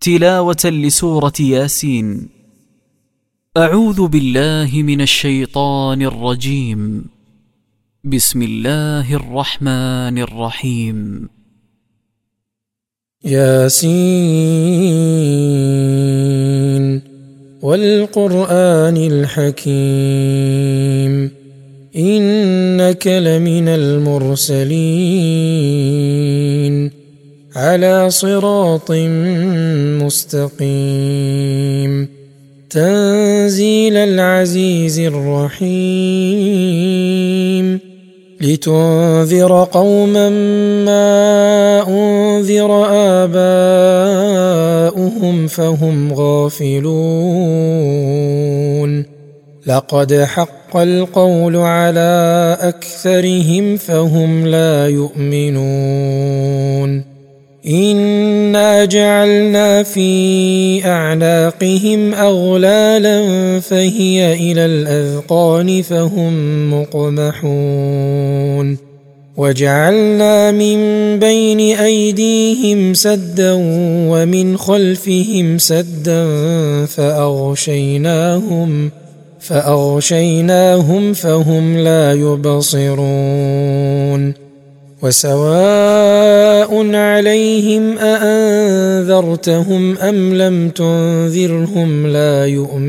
تلاوة لسورة ياسين. أعوذ بالله من الشيطان الرجيم. بسم الله الرحمن الرحيم. ياسين والقرآن الحكيم إنك لمن المرسلين على صراط مستقيم تنزيل العزيز الرحيم لتنذر قوما ما أنذر آباؤهم فهم غافلون لقد حق القول على أكثرهم فهم لا يؤمنون إنا جعلنا في أعناقهم أغلالا فهي إلى الأذقان فهم مقمحون وجعلنا من بين أيديهم سدا ومن خلفهم سدا فأغشيناهم فهم لا يبصرون وسواء عليهم أأنذرتهم أم لم تنذرهم لا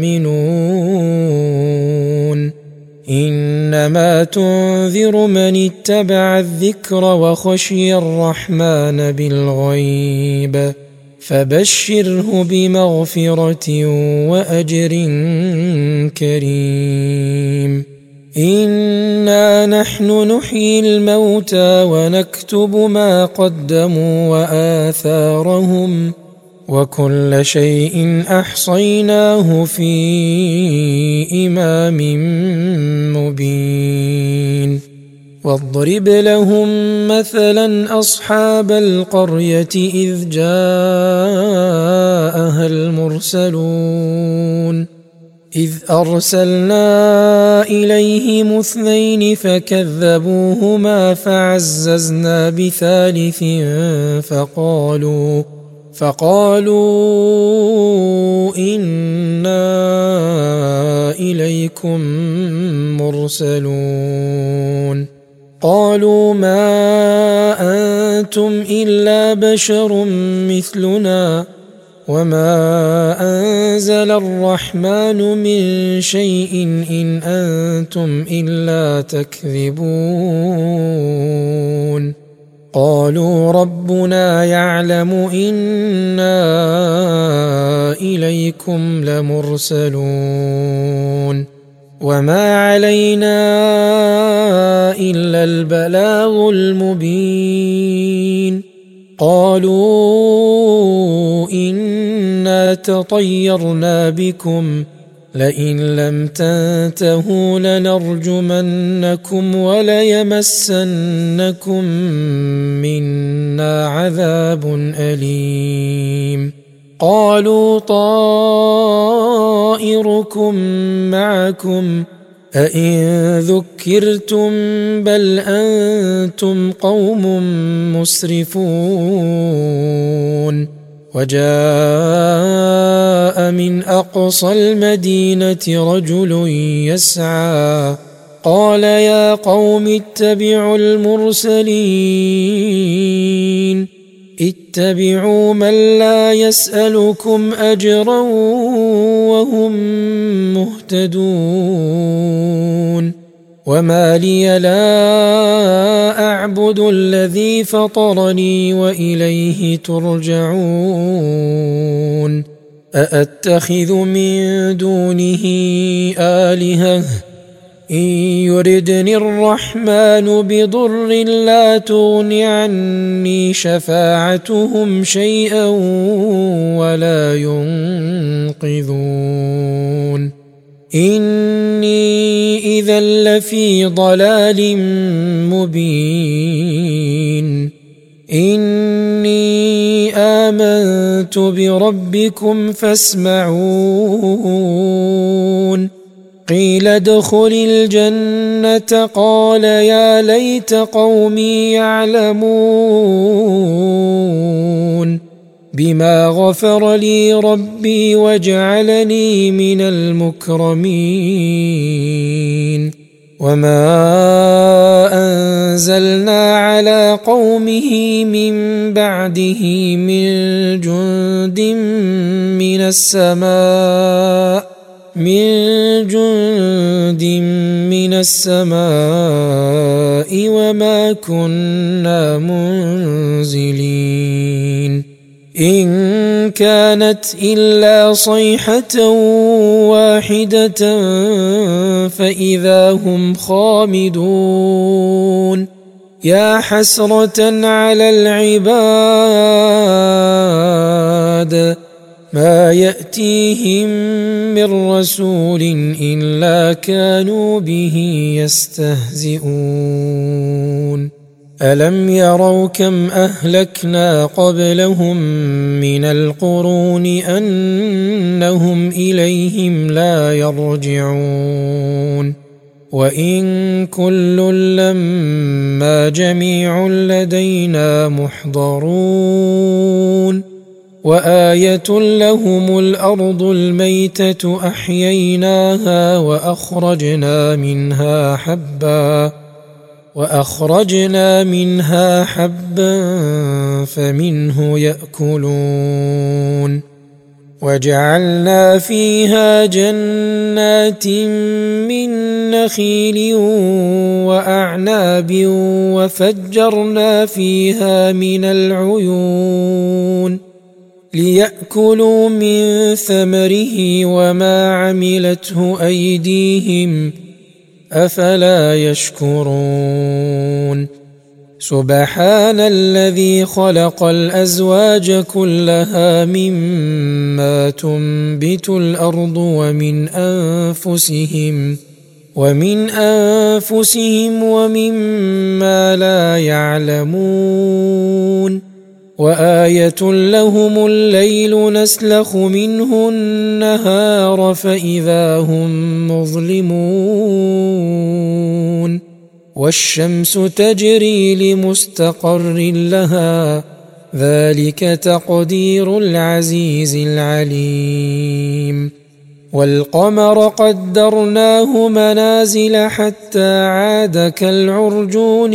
يؤمنون إنما تنذر من اتبع الذكر وخشي الرحمن بالغيب فبشره بمغفرة وأجر كريم إنا نحن نحيي الموتى ونكتب ما قدموا وآثارهم وكل شيء أحصيناه في إمام مبين واضرب لهم مثلا أصحاب القرية إذ جاءها المرسلون إذ أرسلنا إليهم 2 فكذبوهما فعززنا بثالث فقالوا إنا إليكم مرسلون قالوا ما أنتم إلا بشر مثلنا وما أنزل الرحمن من شيء إن أنتم إلا تكذبون قالوا ربنا يعلم إنا إليكم لمرسلون وما علينا إلا البلاغ المبين قالوا إنا تطيرنا بكم لئن لم تنتهوا لنرجمنكم وليمسنكم منا عذاب أليم قالوا طائركم معكم أئن ذكرتم بل أنتم قوم مسرفون وجاء من أقصى المدينة رجل يسعى قال يا قوم اتبعوا المرسلين اتبعوا من لا يسألكم أجرا وهم مهتدون وما لي لا أعبد الذي فطرني وإليه ترجعون أأتخذ من دونه آلهة إن يردني الرحمن بضر لا تغن عني شفاعتهم شيئا ولا ينقذون إني إذا لفي ضلال مبين إني آمنت بربكم فاسمعون قيل ادخل الجنة قال يا ليت قومي يعلمون بما غفر لي ربي وجعلني من المكرمين وما أنزلنا على قومه من بعده من جند من السماء وما كنا منزلين إن كانت إلا صيحة واحدة فإذا هم خامدون يا حسرة على العباد ما يأتيهم من رسول إلا كانوا به يستهزئون ألم يروا كم أهلكنا قبلهم من القرون أنهم إليهم لا يرجعون وإن كل لما جميع لدينا محضرون وآية لهم الأرض الميتة أحييناها وأخرجنا منها حبا فمنه يأكلون وجعلنا فيها جنات من نخيل وأعناب وفجرنا فيها من العيون ليأكلوا من ثمره وما عملته أيديهم أفلا يشكرون سبحان الذي خلق الأزواج كلها مما تنبت الأرض ومن أنفسهم ومما لا يعلمون وآية لهم الليل نسلخ منه النهار فإذا هم مظلمون والشمس تجري لمستقر لها ذلك تقدير العزيز العليم والقمر قدرناه منازل حتى عاد كالعرجون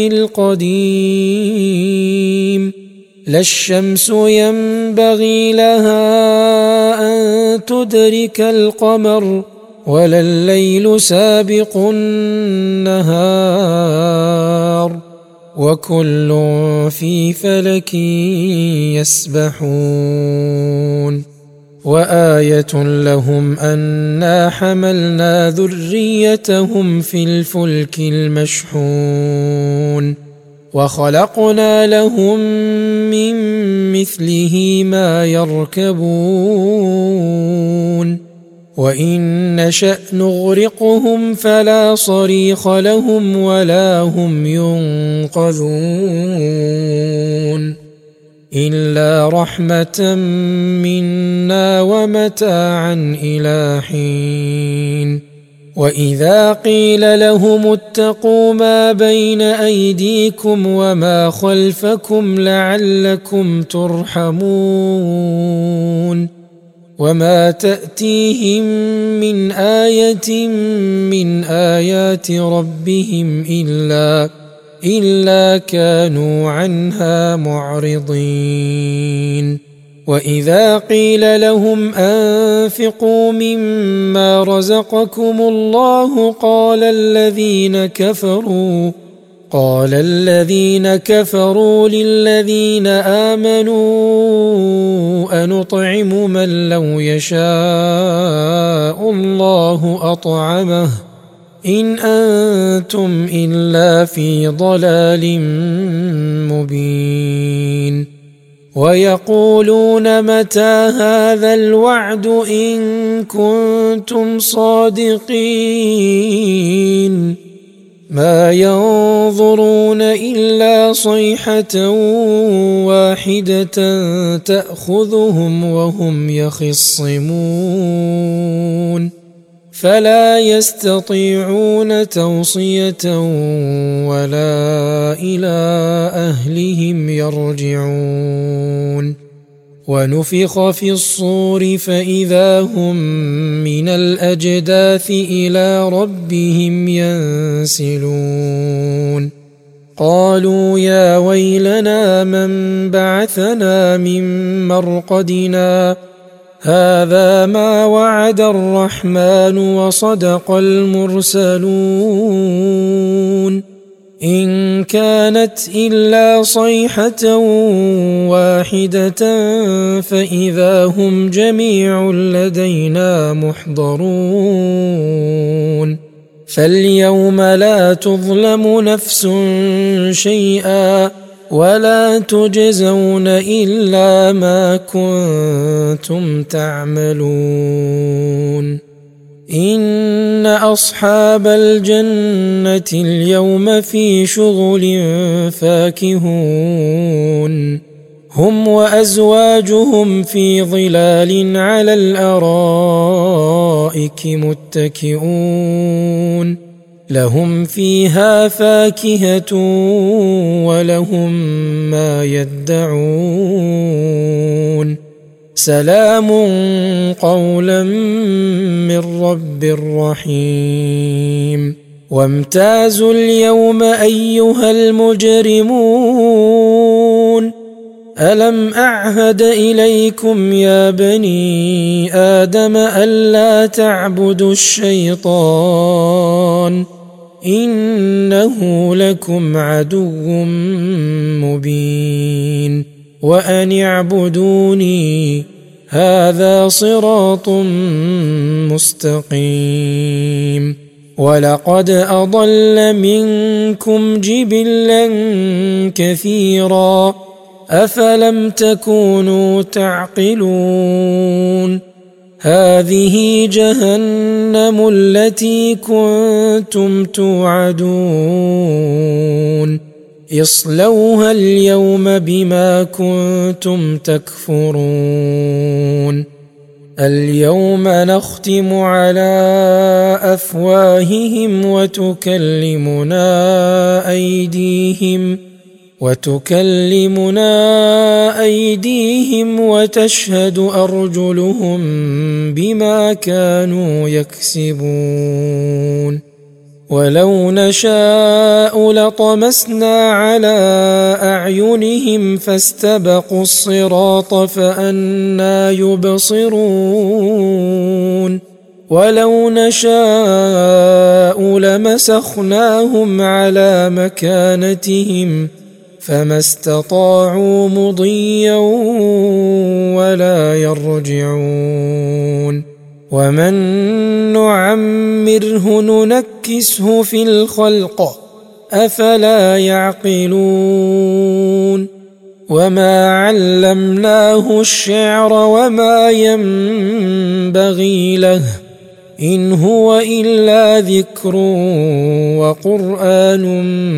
القديم لا الشمس ينبغي لها أن تدرك القمر ولا الليل سابق النهار وكل في فلك يسبحون وآية لهم أنا حملنا ذريتهم في الفلك المشحون وخلقنا لهم من مثله ما يركبون وإن نشأ نغرقهم فلا صريخ لهم ولا هم ينقذون إلا رحمة منا ومتاعا إلى حين وإذا قيل لهم اتقوا ما بين أيديكم وما خلفكم لعلكم ترحمون وما تأتيهم من آية من آيات ربهم إلا كانوا عنها معرضين وإذا قيل لهم أنفقوا مما رزقكم الله قال الذين كفروا للذين آمنوا أنطعم من لو يشاء الله أطعمه إن أنتم إلا في ضلال مبين ويقولون متى هذا الوعد إن كنتم صادقين ما ينظرون إلا صيحة واحدة تأخذهم وهم يخصمون فلا يستطيعون توصية ولا إلى أهلهم يرجعون ونفخ في الصور فإذا هم من الأجداث إلى ربهم ينسلون قالوا يا ويلنا من بعثنا من مرقدنا هذا ما وعد الرحمن وصدق المرسلون إن كانت إلا صيحة واحدة فإذا هم جميع لدينا محضرون فاليوم لا تظلم نفس شيئا ولا تجزون إلا ما كنتم تعملون إن أصحاب الجنة اليوم في شغل فاكهون هم وأزواجهم في ظلال على الأرائك متكئون لهم فيها فاكهة ولهم ما يدعون سلام قولا من رب رحيم وامتازوا اليوم أيها المجرمون ألم أعهد إليكم يا بني آدم ألا تعبدوا الشيطان إنه لكم عدو مبين وأن اعبدوني هذا صراط مستقيم ولقد أضل منكم جبلا كثيرا أفلم تكونوا تعقلون هذه جهنم التي كنتم توعدون اصلوها اليوم بما كنتم تكفرون اليوم نختم على أفواههم وتكلمنا أيديهم وتشهد أرجلهم بما كانوا يكسبون ولو نشاء لطمسنا على أعينهم فاستبقوا الصراط فأنى يبصرون ولو نشاء لمسخناهم على مكانتهم فما استطاعوا مضيا ولا يرجعون ومن نعمره ننكسه في الخلق أفلا يعقلون وما علمناه الشعر وما ينبغي له إن هو إلا ذكر وقرآن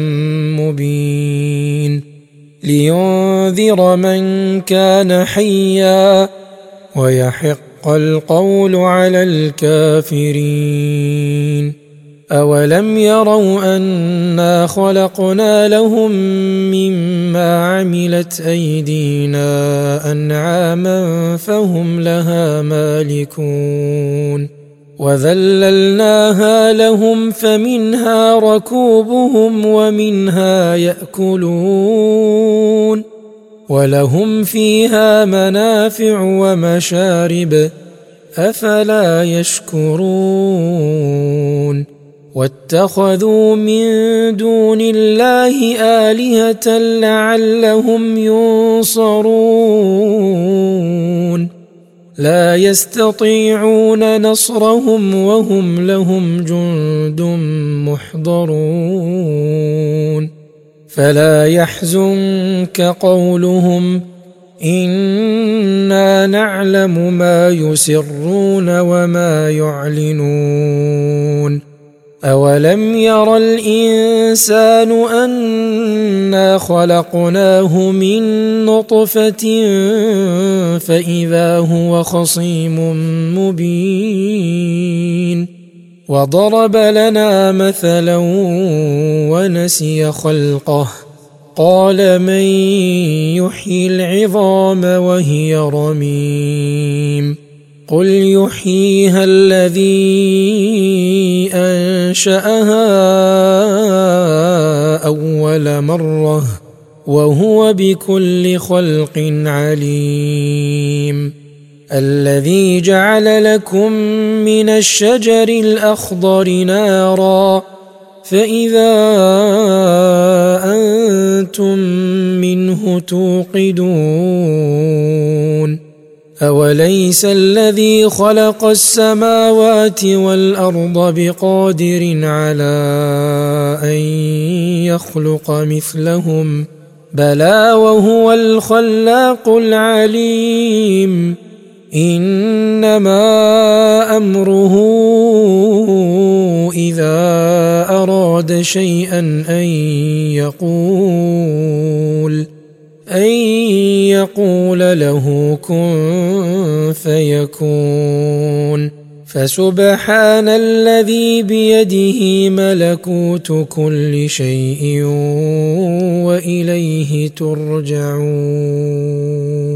مبين لينذر من كان حيا ويحق القول على الكافرين أولم يروا أنا خلقنا لهم مما عملت أيدينا أنعاما فهم لها مالكون وذللناها لهم فمنها ركوبهم ومنها يأكلون ولهم فيها منافع ومشارب أفلا يشكرون واتخذوا من دون الله آلهة لعلهم ينصرون لا يستطيعون نصرهم وهم لهم جند محضرون فلا يحزنك قولهم إنا نعلم ما يسرون وما يعلنون أولم ير الإنسان أنا خلقناه من نطفة فإذا هو خصيم مبين وضرب لنا مثلا ونسي خلقه قال من يحيي العظام وهي رميم قل يحييها الذي أنشأها أول مرة وهو بكل خلق عليم الذي جعل لكم من الشجر الأخضر نارا فإذا أنتم منه توقدون أوليس الذي خلق السماوات والأرض بقادر على أن يخلق مثلهم بلى وهو الخلاق العليم إنما أمره إذا أراد شيئا أن يقول له كن فيكون فسبحان الذي بيده ملكوت كل شيء وإليه ترجعون.